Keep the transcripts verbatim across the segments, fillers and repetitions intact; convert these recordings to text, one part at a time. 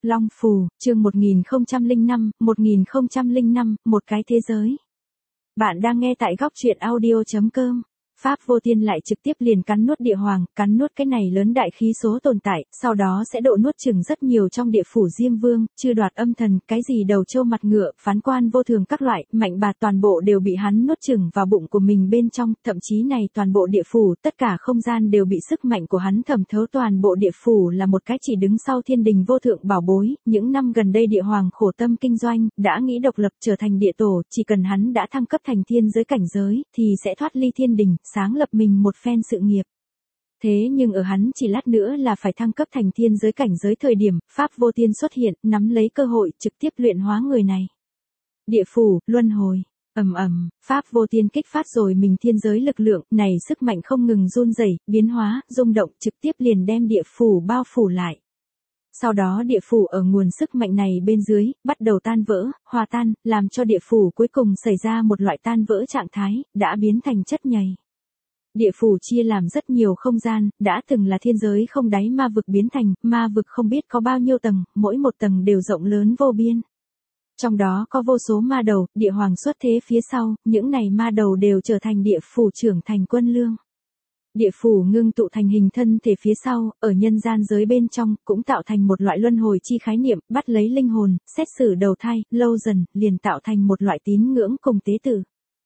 Long Phù, chương một nghìn không trăm lẻ năm, một nghìn không trăm lẻ năm, một cái thế giới. Bạn đang nghe tại góc truyện audio chấm com. Pháp Vô Tiên lại trực tiếp liền cắn nuốt địa hoàng, cắn nuốt cái này lớn đại khí số tồn tại, sau đó sẽ độ nuốt chửng rất nhiều trong địa phủ Diêm Vương, chư đoạt âm thần, cái gì đầu trâu mặt ngựa, phán quan vô thường các loại, mạnh bà toàn bộ đều bị hắn nuốt chửng vào bụng của mình bên trong, thậm chí này toàn bộ địa phủ, tất cả không gian đều bị sức mạnh của hắn thẩm thấu, toàn bộ địa phủ là một cái chỉ đứng sau thiên đình vô thượng bảo bối, những năm gần đây địa hoàng khổ tâm kinh doanh, đã nghĩ độc lập trở thành địa tổ, chỉ cần hắn đã thăng cấp thành thiên giới cảnh giới, thì sẽ thoát ly thiên đình, sáng lập mình một phen sự nghiệp. Thế nhưng ở hắn chỉ lát nữa là phải thăng cấp thành thiên giới cảnh giới thời điểm, Pháp Vô Tiên xuất hiện, nắm lấy cơ hội, trực tiếp luyện hóa người này. Địa phủ, luân hồi, ầm ầm, Pháp Vô Tiên kích phát rồi mình thiên giới lực lượng, này sức mạnh không ngừng run rẩy, biến hóa, rung động, trực tiếp liền đem địa phủ bao phủ lại. Sau đó địa phủ ở nguồn sức mạnh này bên dưới, bắt đầu tan vỡ, hòa tan, làm cho địa phủ cuối cùng xảy ra một loại tan vỡ trạng thái, đã biến thành chất nhầy. Địa phủ chia làm rất nhiều không gian, đã từng là thiên giới không đáy ma vực biến thành, ma vực không biết có bao nhiêu tầng, mỗi một tầng đều rộng lớn vô biên. Trong đó có vô số ma đầu, địa hoàng xuất thế phía sau, những này ma đầu đều trở thành địa phủ trưởng thành quân lương. Địa phủ ngưng tụ thành hình thân thể phía sau, ở nhân gian giới bên trong, cũng tạo thành một loại luân hồi chi khái niệm, bắt lấy linh hồn, xét xử đầu thai, lâu dần, liền tạo thành một loại tín ngưỡng cùng tế tự.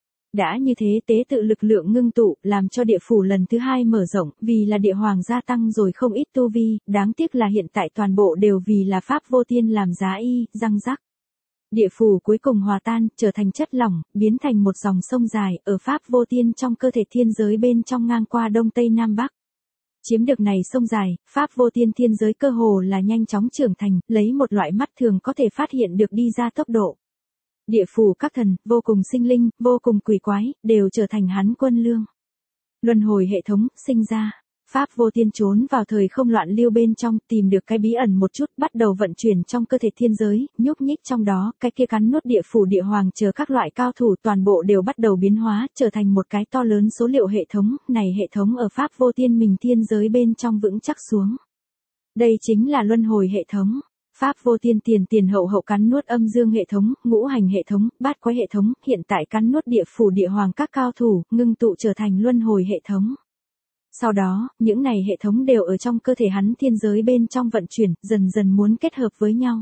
Đã như thế tế tự lực lượng ngưng tụ, làm cho địa phủ lần thứ hai mở rộng, vì là địa hoàng gia tăng rồi không ít tu vi, đáng tiếc là hiện tại toàn bộ đều vì là Pháp Vô Tiên làm giá y, răng rắc. Địa phủ cuối cùng hòa tan, trở thành chất lỏng, biến thành một dòng sông dài, ở Pháp Vô Tiên trong cơ thể thiên giới bên trong ngang qua Đông Tây Nam Bắc. Chiếm được này sông dài, Pháp Vô Tiên thiên giới cơ hồ là nhanh chóng trưởng thành, lấy một loại mắt thường có thể phát hiện được đi ra tốc độ. Địa phủ các thần, vô cùng sinh linh, vô cùng quỷ quái, đều trở thành hắn quân lương. Luân hồi hệ thống, sinh ra. Pháp Vô Tiên trốn vào thời không loạn lưu bên trong, tìm được cái bí ẩn một chút, bắt đầu vận chuyển trong cơ thể thiên giới, nhúc nhích trong đó, cái kia cắn nuốt địa phủ địa hoàng chờ các loại cao thủ toàn bộ đều bắt đầu biến hóa, trở thành một cái to lớn số liệu hệ thống, này hệ thống ở Pháp Vô Tiên mình thiên giới bên trong vững chắc xuống. Đây chính là luân hồi hệ thống. Pháp Vô Tiên tiền tiền hậu hậu cắn nuốt âm dương hệ thống, ngũ hành hệ thống, bát quái hệ thống, hiện tại cắn nuốt địa phủ địa hoàng các cao thủ, ngưng tụ trở thành luân hồi hệ thống. Sau đó, những này hệ thống đều ở trong cơ thể hắn thiên giới bên trong vận chuyển, dần dần muốn kết hợp với nhau.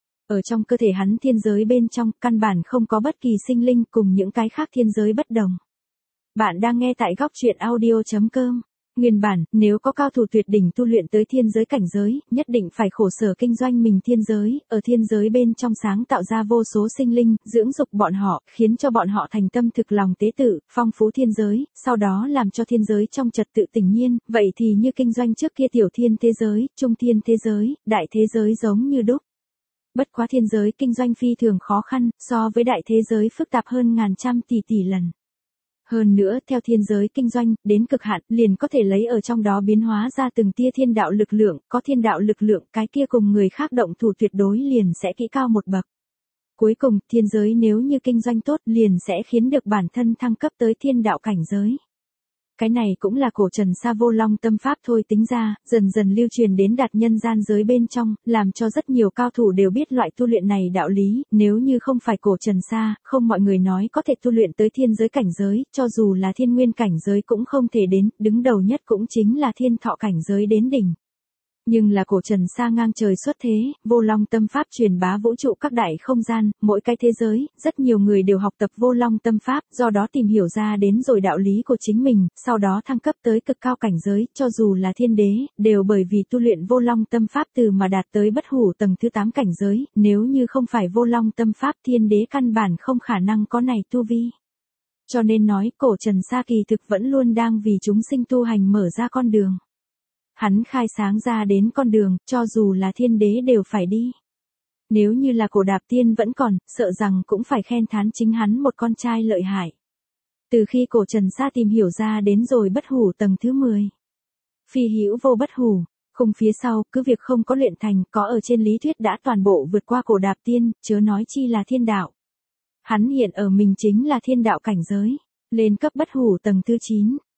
Ở trong cơ thể hắn thiên giới bên trong, căn bản không có bất kỳ sinh linh cùng những cái khác thiên giới bất đồng. Bạn đang nghe tại góc truyện audio chấm com. Nguyên bản, nếu có cao thủ tuyệt đỉnh tu luyện tới thiên giới cảnh giới, nhất định phải khổ sở kinh doanh mình thiên giới, ở thiên giới bên trong sáng tạo ra vô số sinh linh, dưỡng dục bọn họ, khiến cho bọn họ thành tâm thực lòng tế tự, phong phú thiên giới, sau đó làm cho thiên giới trong trật tự tình nhiên, vậy thì như kinh doanh trước kia tiểu thiên thế giới, trung thiên thế giới, đại thế giới giống như đúc. Bất quá thiên giới kinh doanh phi thường khó khăn, so với đại thế giới phức tạp hơn ngàn trăm tỷ tỷ lần. Hơn nữa, theo thiên giới kinh doanh, đến cực hạn, liền có thể lấy ở trong đó biến hóa ra từng tia thiên đạo lực lượng, có thiên đạo lực lượng, cái kia cùng người khác động thủ tuyệt đối liền sẽ kỹ cao một bậc. Cuối cùng, thiên giới nếu như kinh doanh tốt, liền sẽ khiến được bản thân thăng cấp tới thiên đạo cảnh giới. Cái này cũng là cổ trần sa vô long tâm pháp thôi tính ra, dần dần lưu truyền đến đạt nhân gian giới bên trong, làm cho rất nhiều cao thủ đều biết loại tu luyện này đạo lý, nếu như không phải cổ trần sa, không mọi người nói có thể tu luyện tới thiên giới cảnh giới, cho dù là thiên nguyên cảnh giới cũng không thể đến, đứng đầu nhất cũng chính là thiên thọ cảnh giới đến đỉnh. Nhưng là cổ trần sa ngang trời xuất thế, vô long tâm pháp truyền bá vũ trụ các đại không gian, mỗi cái thế giới, rất nhiều người đều học tập vô long tâm pháp, do đó tìm hiểu ra đến rồi đạo lý của chính mình, sau đó thăng cấp tới cực cao cảnh giới, cho dù là thiên đế, đều bởi vì tu luyện vô long tâm pháp từ mà đạt tới bất hủ tầng thứ tám cảnh giới, nếu như không phải vô long tâm pháp thiên đế căn bản không khả năng có này tu vi. Cho nên nói cổ trần sa kỳ thực vẫn luôn đang vì chúng sinh tu hành mở ra con đường. Hắn khai sáng ra đến con đường, cho dù là thiên đế đều phải đi. Nếu như là cổ đạp tiên vẫn còn, sợ rằng cũng phải khen thán chính hắn một con trai lợi hại. Từ khi cổ trần sa tìm hiểu ra đến rồi bất hủ tầng thứ mười. Phi hữu vô bất hủ, khung phía sau, cứ việc không có luyện thành, có ở trên lý thuyết đã toàn bộ vượt qua cổ đạp tiên, chớ nói chi là thiên đạo. Hắn hiện ở mình chính là thiên đạo cảnh giới, lên cấp bất hủ tầng thứ chín.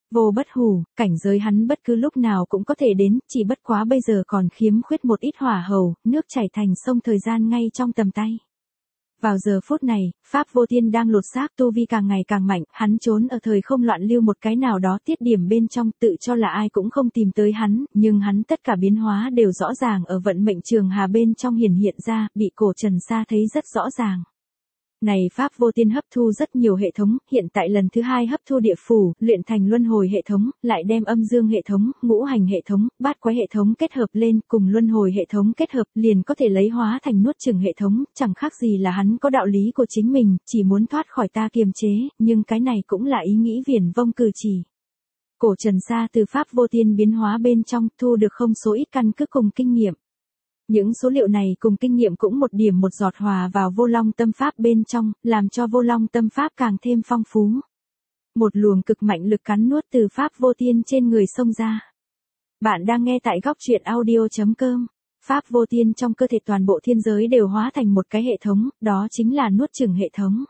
Vô bất hủ, cảnh giới hắn bất cứ lúc nào cũng có thể đến, chỉ bất quá bây giờ còn khiếm khuyết một ít hỏa hầu, nước chảy thành sông thời gian ngay trong tầm tay. Vào giờ phút này, Pháp Vô Thiên đang lột xác tu vi càng ngày càng mạnh, hắn trốn ở thời không loạn lưu một cái nào đó tiết điểm bên trong, tự cho là ai cũng không tìm tới hắn, nhưng hắn tất cả biến hóa đều rõ ràng ở vận mệnh trường hà bên trong hiển hiện ra, bị cổ Trần Sa thấy rất rõ ràng. Này Pháp Vô Thiên hấp thu rất nhiều hệ thống, hiện tại lần thứ hai hấp thu địa phủ, luyện thành luân hồi hệ thống, lại đem âm dương hệ thống, ngũ hành hệ thống, bát quái hệ thống kết hợp lên, cùng luân hồi hệ thống kết hợp, liền có thể lấy hóa thành nuốt chửng hệ thống, chẳng khác gì là hắn có đạo lý của chính mình, chỉ muốn thoát khỏi ta kiềm chế, nhưng cái này cũng là ý nghĩ viển vông cử chỉ. Cổ Trần Sa từ Pháp Vô Thiên biến hóa bên trong thu được không số ít căn cứ cùng kinh nghiệm. Những số liệu này cùng kinh nghiệm cũng một điểm một giọt hòa vào vô long tâm pháp bên trong, làm cho vô long tâm pháp càng thêm phong phú. Một luồng cực mạnh lực cắn nuốt từ Pháp Vô Thiên trên người xông ra. Bạn đang nghe tại góc truyện audio chấm com. Pháp Vô Thiên trong cơ thể toàn bộ thiên giới đều hóa thành một cái hệ thống, đó chính là nuốt chửng hệ thống.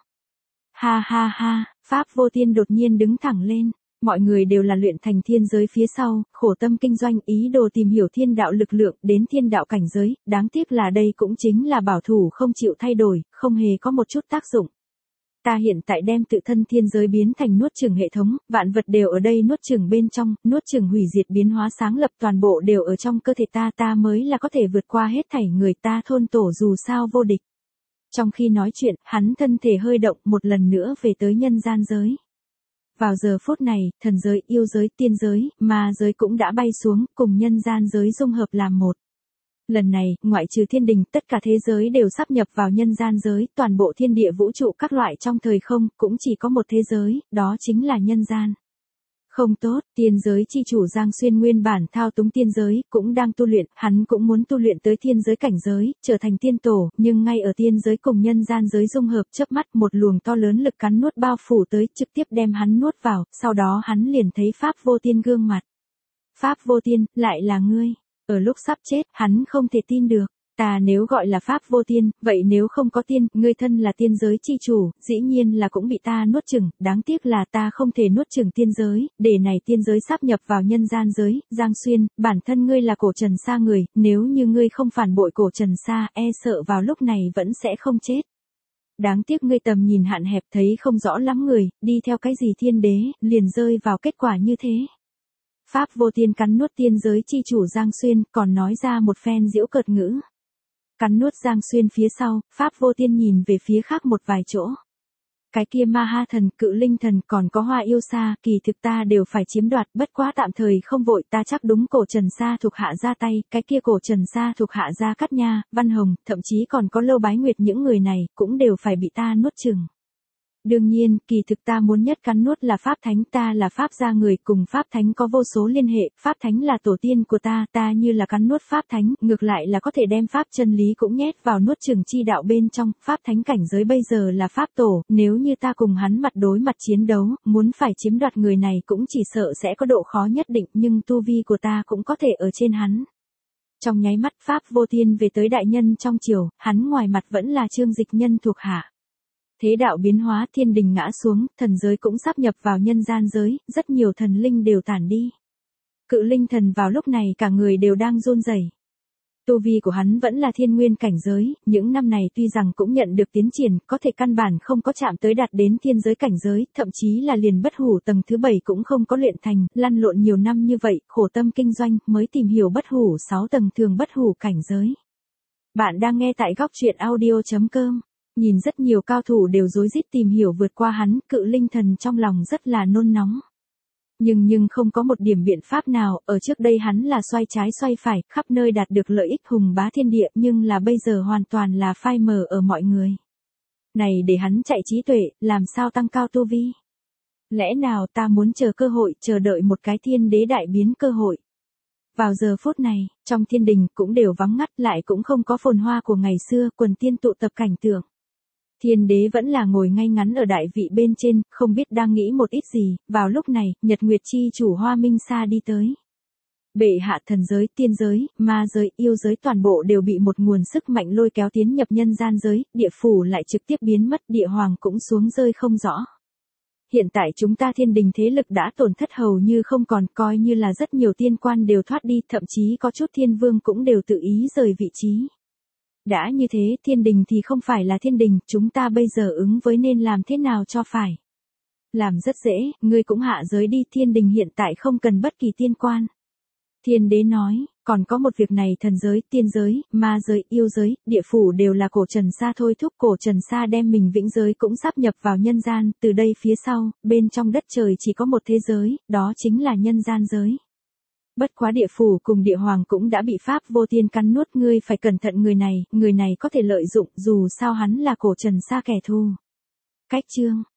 Ha ha ha, Pháp Vô Thiên đột nhiên đứng thẳng lên. Mọi người đều là luyện thành thiên giới phía sau, khổ tâm kinh doanh ý đồ tìm hiểu thiên đạo lực lượng đến thiên đạo cảnh giới, đáng tiếc là đây cũng chính là bảo thủ không chịu thay đổi, không hề có một chút tác dụng. Ta hiện tại đem tự thân thiên giới biến thành nuốt chửng hệ thống, vạn vật đều ở đây nuốt chửng bên trong, nuốt chửng hủy diệt biến hóa sáng lập toàn bộ đều ở trong cơ thể ta, ta mới là có thể vượt qua hết thảy người ta thôn tổ dù sao vô địch. Trong khi nói chuyện, hắn thân thể hơi động một lần nữa về tới nhân gian giới. Vào giờ phút này, thần giới, yêu giới, tiên giới, ma giới cũng đã bay xuống, cùng nhân gian giới dung hợp làm một. Lần này, ngoại trừ thiên đình, tất cả thế giới đều sáp nhập vào nhân gian giới, toàn bộ thiên địa vũ trụ các loại trong thời không, cũng chỉ có một thế giới, đó chính là nhân gian. Không tốt, tiên giới chi chủ Giang Xuyên nguyên bản thao túng tiên giới, cũng đang tu luyện, hắn cũng muốn tu luyện tới thiên giới cảnh giới, trở thành tiên tổ, nhưng ngay ở tiên giới cùng nhân gian giới dung hợp chớp mắt một luồng to lớn lực cắn nuốt bao phủ tới, trực tiếp đem hắn nuốt vào, sau đó hắn liền thấy Pháp Vô Thiên gương mặt. Pháp Vô Thiên, lại là ngươi. Ở lúc sắp chết, hắn không thể tin được. Ta nếu gọi là Pháp Vô Thiên, vậy nếu không có tiên, ngươi thân là tiên giới chi chủ, dĩ nhiên là cũng bị ta nuốt chửng, đáng tiếc là ta không thể nuốt chửng tiên giới, để này tiên giới sáp nhập vào nhân gian giới, Giang Xuyên, bản thân ngươi là cổ Trần Sa người, nếu như ngươi không phản bội cổ Trần Sa, e sợ vào lúc này vẫn sẽ không chết. Đáng tiếc ngươi tầm nhìn hạn hẹp thấy không rõ lắm người, đi theo cái gì thiên đế, liền rơi vào kết quả như thế. Pháp Vô Thiên cắn nuốt tiên giới chi chủ Giang Xuyên, còn nói ra một phen giễu cợt ngữ. Cắn nuốt Giang Xuyên phía sau, Pháp Vô Thiên nhìn về phía khác một vài chỗ. Cái kia ma ha thần, cự linh thần còn có hoa yêu sa, kỳ thực ta đều phải chiếm đoạt, bất quá tạm thời không vội, ta chắc đúng cổ Trần Sa thuộc hạ ra tay, cái kia cổ Trần Sa thuộc hạ ra Cát Nha, Văn Hồng, thậm chí còn có Lâu Bái Nguyệt, những người này, cũng đều phải bị ta nuốt chửng. Đương nhiên, kỳ thực ta muốn nhất cắn nuốt là Pháp Thánh, ta là Pháp gia người, cùng Pháp Thánh có vô số liên hệ, Pháp Thánh là tổ tiên của ta, ta như là cắn nuốt Pháp Thánh, ngược lại là có thể đem Pháp chân lý cũng nhét vào nuốt chửng chi đạo bên trong, Pháp Thánh cảnh giới bây giờ là Pháp tổ, nếu như ta cùng hắn mặt đối mặt chiến đấu, muốn phải chiếm đoạt người này cũng chỉ sợ sẽ có độ khó nhất định, nhưng tu vi của ta cũng có thể ở trên hắn. Trong nháy mắt Pháp Vô Thiên về tới đại nhân trong triều, hắn ngoài mặt vẫn là Trương Dịch Nhân thuộc hạ. Thế đạo biến hóa, thiên đình ngã xuống, thần giới cũng sáp nhập vào nhân gian giới, rất nhiều thần linh đều tản đi. Cự linh thần vào lúc này cả người đều đang run rẩy. Tu vi của hắn vẫn là thiên nguyên cảnh giới, những năm này tuy rằng cũng nhận được tiến triển, có thể căn bản không có chạm tới đạt đến thiên giới cảnh giới, thậm chí là liền bất hủ tầng thứ bảy cũng không có luyện thành, lăn lộn nhiều năm như vậy, khổ tâm kinh doanh, mới tìm hiểu bất hủ sáu tầng thường bất hủ cảnh giới. Bạn đang nghe tại góc truyện audio chấm com. Nhìn rất nhiều cao thủ đều rối rít tìm hiểu vượt qua hắn, cự linh thần trong lòng rất là nôn nóng. Nhưng nhưng không có một điểm biện pháp nào, ở trước đây hắn là xoay trái xoay phải, khắp nơi đạt được lợi ích hùng bá thiên địa, nhưng là bây giờ hoàn toàn là phai mờ ở mọi người. Này để hắn chạy trí tuệ, làm sao tăng cao tu vi? Lẽ nào ta muốn chờ cơ hội, chờ đợi một cái thiên đế đại biến cơ hội? Vào giờ phút này, trong thiên đình cũng đều vắng ngắt, lại cũng không có phồn hoa của ngày xưa, quần tiên tụ tập cảnh tượng. Thiên đế vẫn là ngồi ngay ngắn ở đại vị bên trên, không biết đang nghĩ một ít gì, vào lúc này, Nhật Nguyệt chi chủ Hoa Minh Sa đi tới. Bệ hạ, thần giới, tiên giới, ma giới, yêu giới toàn bộ đều bị một nguồn sức mạnh lôi kéo tiến nhập nhân gian giới, địa phủ lại trực tiếp biến mất, địa hoàng cũng xuống rơi không rõ. hiện tại chúng ta thiên đình thế lực đã tổn thất hầu như không còn, coi như là rất nhiều tiên quan đều thoát đi, thậm chí có chút thiên vương cũng đều tự ý rời vị trí. Đã như thế, thiên đình thì không phải là thiên đình, chúng ta bây giờ ứng với nên làm thế nào cho phải. Làm rất dễ, ngươi cũng hạ giới đi, thiên đình hiện tại không cần bất kỳ tiên quan. Thiên đế nói, còn có một việc này, thần giới, tiên giới, ma giới, yêu giới, địa phủ đều là cổ Trần Sa thôi thúc, cổ Trần Sa đem mình vĩnh giới cũng sáp nhập vào nhân gian, từ đây phía sau, bên trong đất trời chỉ có một thế giới, đó chính là nhân gian giới. Bất quá địa phủ cùng địa hoàng cũng đã bị pháp vô tiên cắn nuốt, ngươi phải cẩn thận người này, người này có thể lợi dụng, dù sao hắn là cổ Trần Sa kẻ thù. Cách chương